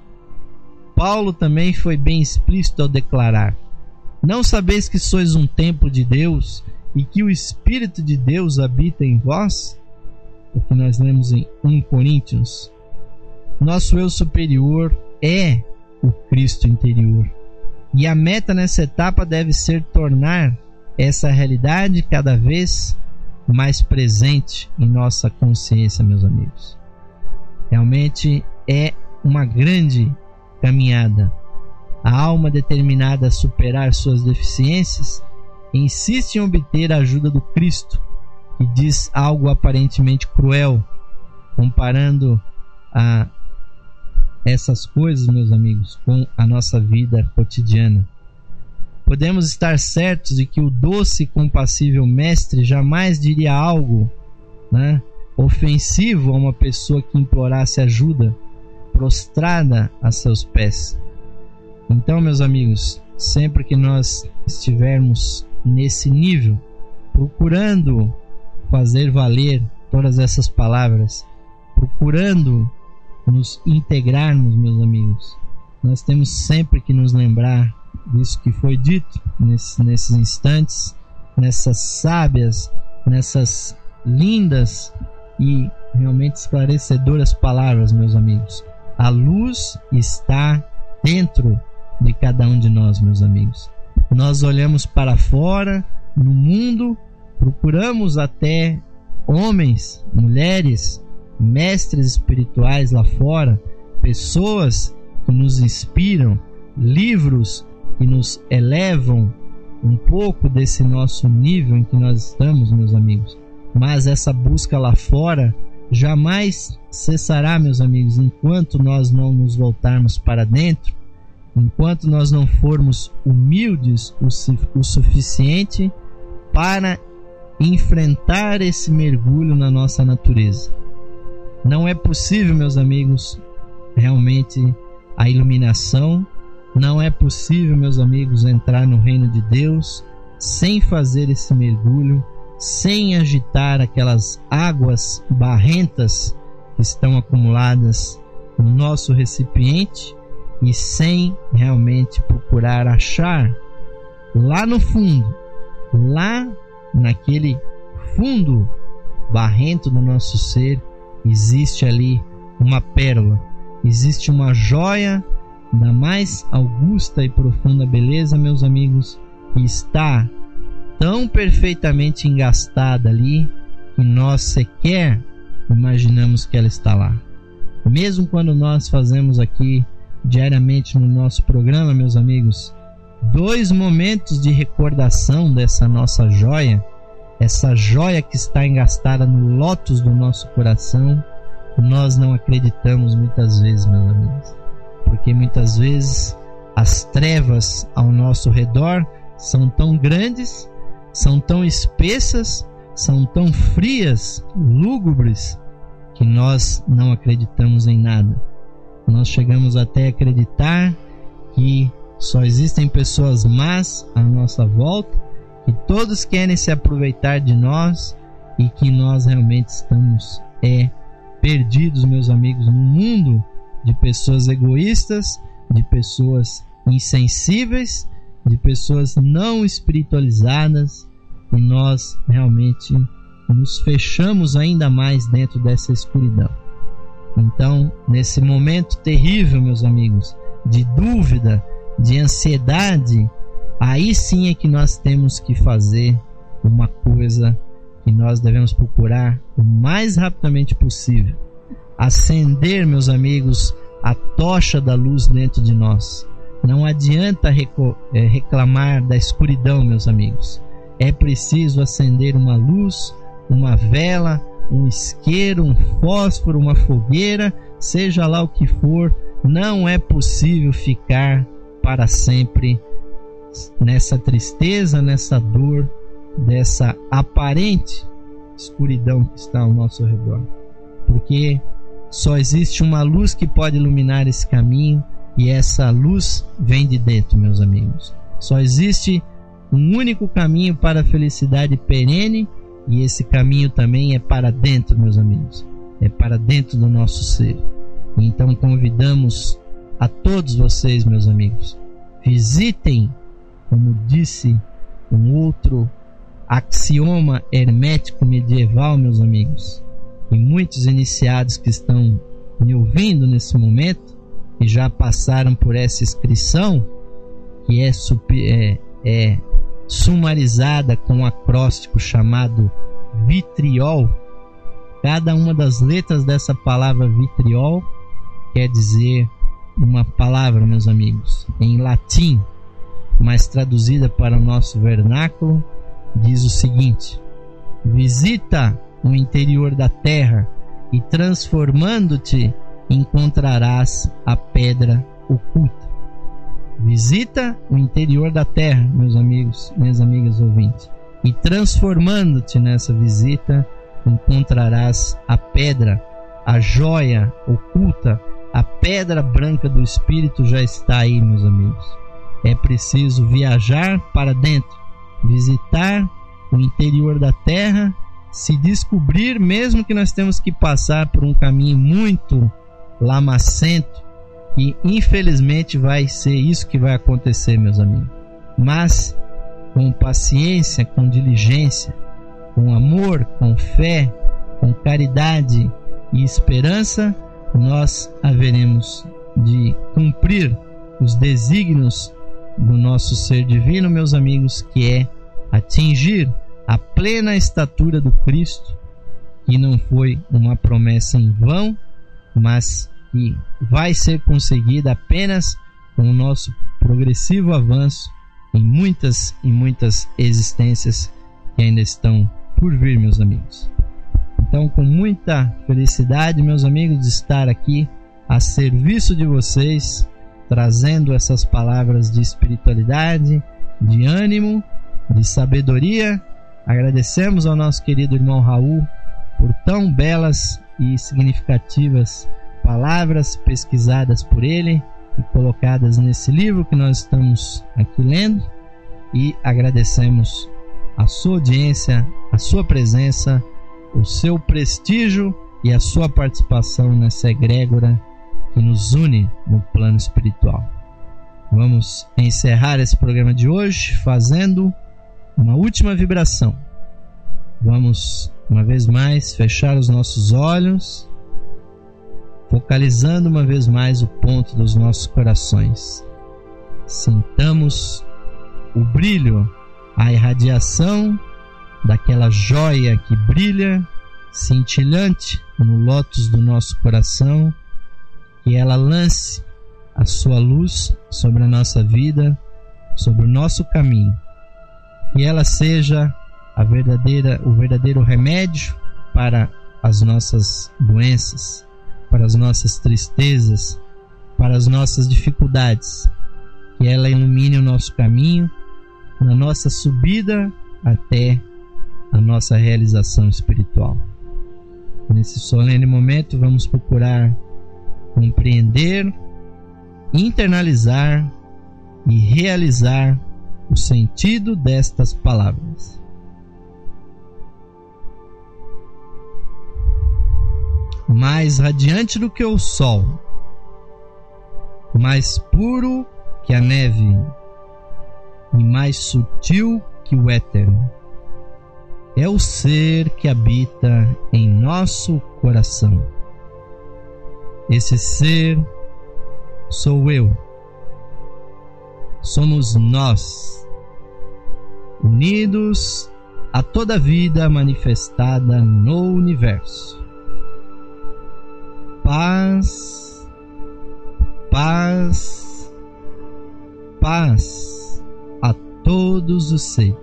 Paulo também foi bem explícito ao declarar: não sabeis que sois um templo de Deus e que o Espírito de Deus habita em vós? O que nós lemos em Primeira Coríntios. Nosso eu superior é o Cristo interior. E a meta nessa etapa deve ser tornar essa realidade cada vez mais presente em nossa consciência, meus amigos. Realmente é uma grande caminhada. A alma determinada a superar suas deficiências insiste em obter a ajuda do Cristo, que diz algo aparentemente cruel, comparando a essas coisas, meus amigos, com a nossa vida cotidiana. Podemos estar certos de que o doce e compassível Mestre jamais diria algo, né, ofensivo a uma pessoa que implorasse ajuda, prostrada a seus pés. Então, meus amigos, sempre que nós estivermos nesse nível, procurando fazer valer todas essas palavras, procurando nos integrarmos, meus amigos, nós temos sempre que nos lembrar disso que foi dito nesse, nesses instantes, nessas sábias, nessas lindas e realmente esclarecedoras palavras, meus amigos. A luz está dentro de cada um de nós, meus amigos. Nós olhamos para fora, no mundo, procuramos até homens, mulheres, mestres espirituais lá fora, pessoas que nos inspiram, livros que nos elevam um pouco desse nosso nível em que nós estamos, meus amigos. Mas essa busca lá fora jamais cessará, meus amigos, enquanto nós não nos voltarmos para dentro, enquanto nós não formos humildes o, o suficiente para enfrentar esse mergulho na nossa natureza. Não é possível, meus amigos, realmente a iluminação. Não é possível, meus amigos, entrar no reino de Deus sem fazer esse mergulho, sem agitar aquelas águas barrentas que estão acumuladas no nosso recipiente e sem realmente procurar achar lá no fundo, lá naquele fundo barrento do nosso ser, existe ali uma pérola, existe uma joia da mais augusta e profunda beleza, meus amigos, que está tão perfeitamente engastada ali que nós sequer imaginamos que ela está lá. Mesmo quando nós fazemos aqui diariamente no nosso programa, meus amigos, dois momentos de recordação dessa nossa joia, essa joia que está engastada no lótus do nosso coração, nós não acreditamos muitas vezes, meus amigos, porque muitas vezes as trevas ao nosso redor são tão grandes, são tão espessas, são tão frias, lúgubres, que nós não acreditamos em nada. Nós chegamos até a acreditar que só existem pessoas más à nossa volta, que todos querem se aproveitar de nós e que nós realmente estamos é, perdidos, meus amigos, num mundo de pessoas egoístas, de pessoas insensíveis, de pessoas não espiritualizadas, e nós realmente nos fechamos ainda mais dentro dessa escuridão. Então, nesse momento terrível, meus amigos, de dúvida, de ansiedade, aí sim é que nós temos que fazer uma coisa que nós devemos procurar o mais rapidamente possível: acender, meus amigos, a tocha da luz dentro de nós. Não adianta reclamar da escuridão, meus amigos. É preciso acender uma luz, uma vela, um isqueiro, um fósforo, uma fogueira, seja lá o que for. Não é possível ficar para sempre nessa tristeza, nessa dor, dessa aparente escuridão que está ao nosso redor, porque só existe uma luz que pode iluminar esse caminho, e essa luz vem de dentro, meus amigos. Só existe um único caminho para a felicidade perene, e esse caminho também é para dentro, meus amigos, é para dentro do nosso ser. Então convidamos a todos vocês, meus amigos, visitem, como disse um outro axioma hermético medieval, meus amigos, e muitos iniciados que estão me ouvindo nesse momento e já passaram por essa inscrição, que é, é, é sumarizada com um acróstico chamado vitriol. Cada uma das letras dessa palavra vitriol quer dizer uma palavra, meus amigos, em latim, mas traduzida para o nosso vernáculo, diz o seguinte: visita o interior da terra e, transformando-te, encontrarás a pedra oculta. Visita o interior da terra, meus amigos, minhas amigas ouvintes, e transformando-te nessa visita, encontrarás a pedra, a joia oculta, a pedra branca do Espírito já está aí, meus amigos. É preciso viajar para dentro, visitar o interior da terra, se descobrir, mesmo que nós temos que passar por um caminho muito lamacento, que infelizmente vai ser isso que vai acontecer, meus amigos. Mas com paciência, com diligência, com amor, com fé, com caridade e esperança, nós haveremos de cumprir os desígnios do nosso ser divino, meus amigos, que é atingir a plena estatura do Cristo, que não foi uma promessa em vão, mas que vai ser conseguida apenas com o nosso progressivo avanço em muitas e muitas existências que ainda estão por vir, meus amigos. Então, com muita felicidade, meus amigos, de estar aqui a serviço de vocês, trazendo essas palavras de espiritualidade, de ânimo, de sabedoria. Agradecemos ao nosso querido irmão Raul por tão belas e significativas palavras pesquisadas por ele e colocadas nesse livro que nós estamos aqui lendo, e agradecemos a sua audiência, a sua presença, o seu prestígio e a sua participação nessa egrégora que nos une no plano espiritual. Vamos encerrar esse programa de hoje fazendo uma última vibração. Vamos, uma vez mais, fechar os nossos olhos, focalizando uma vez mais o ponto dos nossos corações. Sintamos o brilho, a irradiação daquela joia que brilha, cintilante no lótus do nosso coração, que ela lance a sua luz sobre a nossa vida, sobre o nosso caminho, que ela seja a verdadeira, o verdadeiro remédio para as nossas doenças, para as nossas tristezas, para as nossas dificuldades, que ela ilumine o nosso caminho na nossa subida até a nossa realização espiritual. Nesse solene momento, vamos procurar compreender, internalizar e realizar o sentido destas palavras. Mais radiante do que o sol, mais puro que a neve e mais sutil que o éter, é o ser que habita em nosso coração. Esse ser sou eu. Somos nós, unidos a toda vida manifestada no universo. Paz, paz, paz a todos os seres.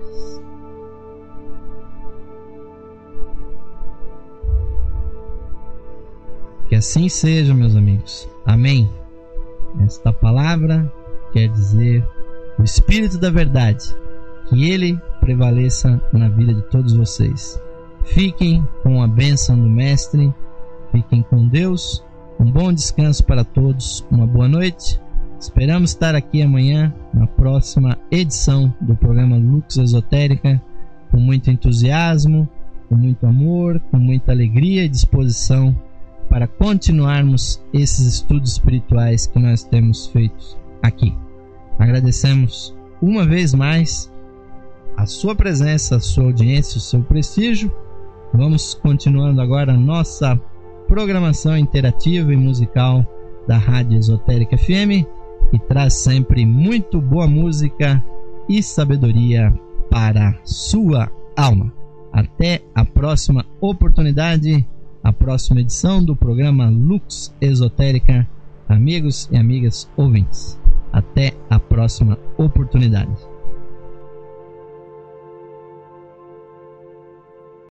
Que assim seja, meus amigos. Amém. Esta palavra quer dizer o Espírito da Verdade, que ele prevaleça na vida de todos vocês. Fiquem com a bênção do Mestre, fiquem com Deus, um bom descanso para todos, uma boa noite. Esperamos estar aqui amanhã na próxima edição do programa Lux Esotérica, com muito entusiasmo, com muito amor, com muita alegria e disposição para continuarmos esses estudos espirituais que nós temos feito aqui. Agradecemos uma vez mais a sua presença, a sua audiência, o seu prestígio. Vamos continuando agora a nossa programação interativa e musical da Rádio Esotérica F M, que traz sempre muito boa música e sabedoria para a sua alma. Até a próxima oportunidade, a próxima edição do programa Lux Esotérica, amigos e amigas ouvintes. Até a próxima oportunidade.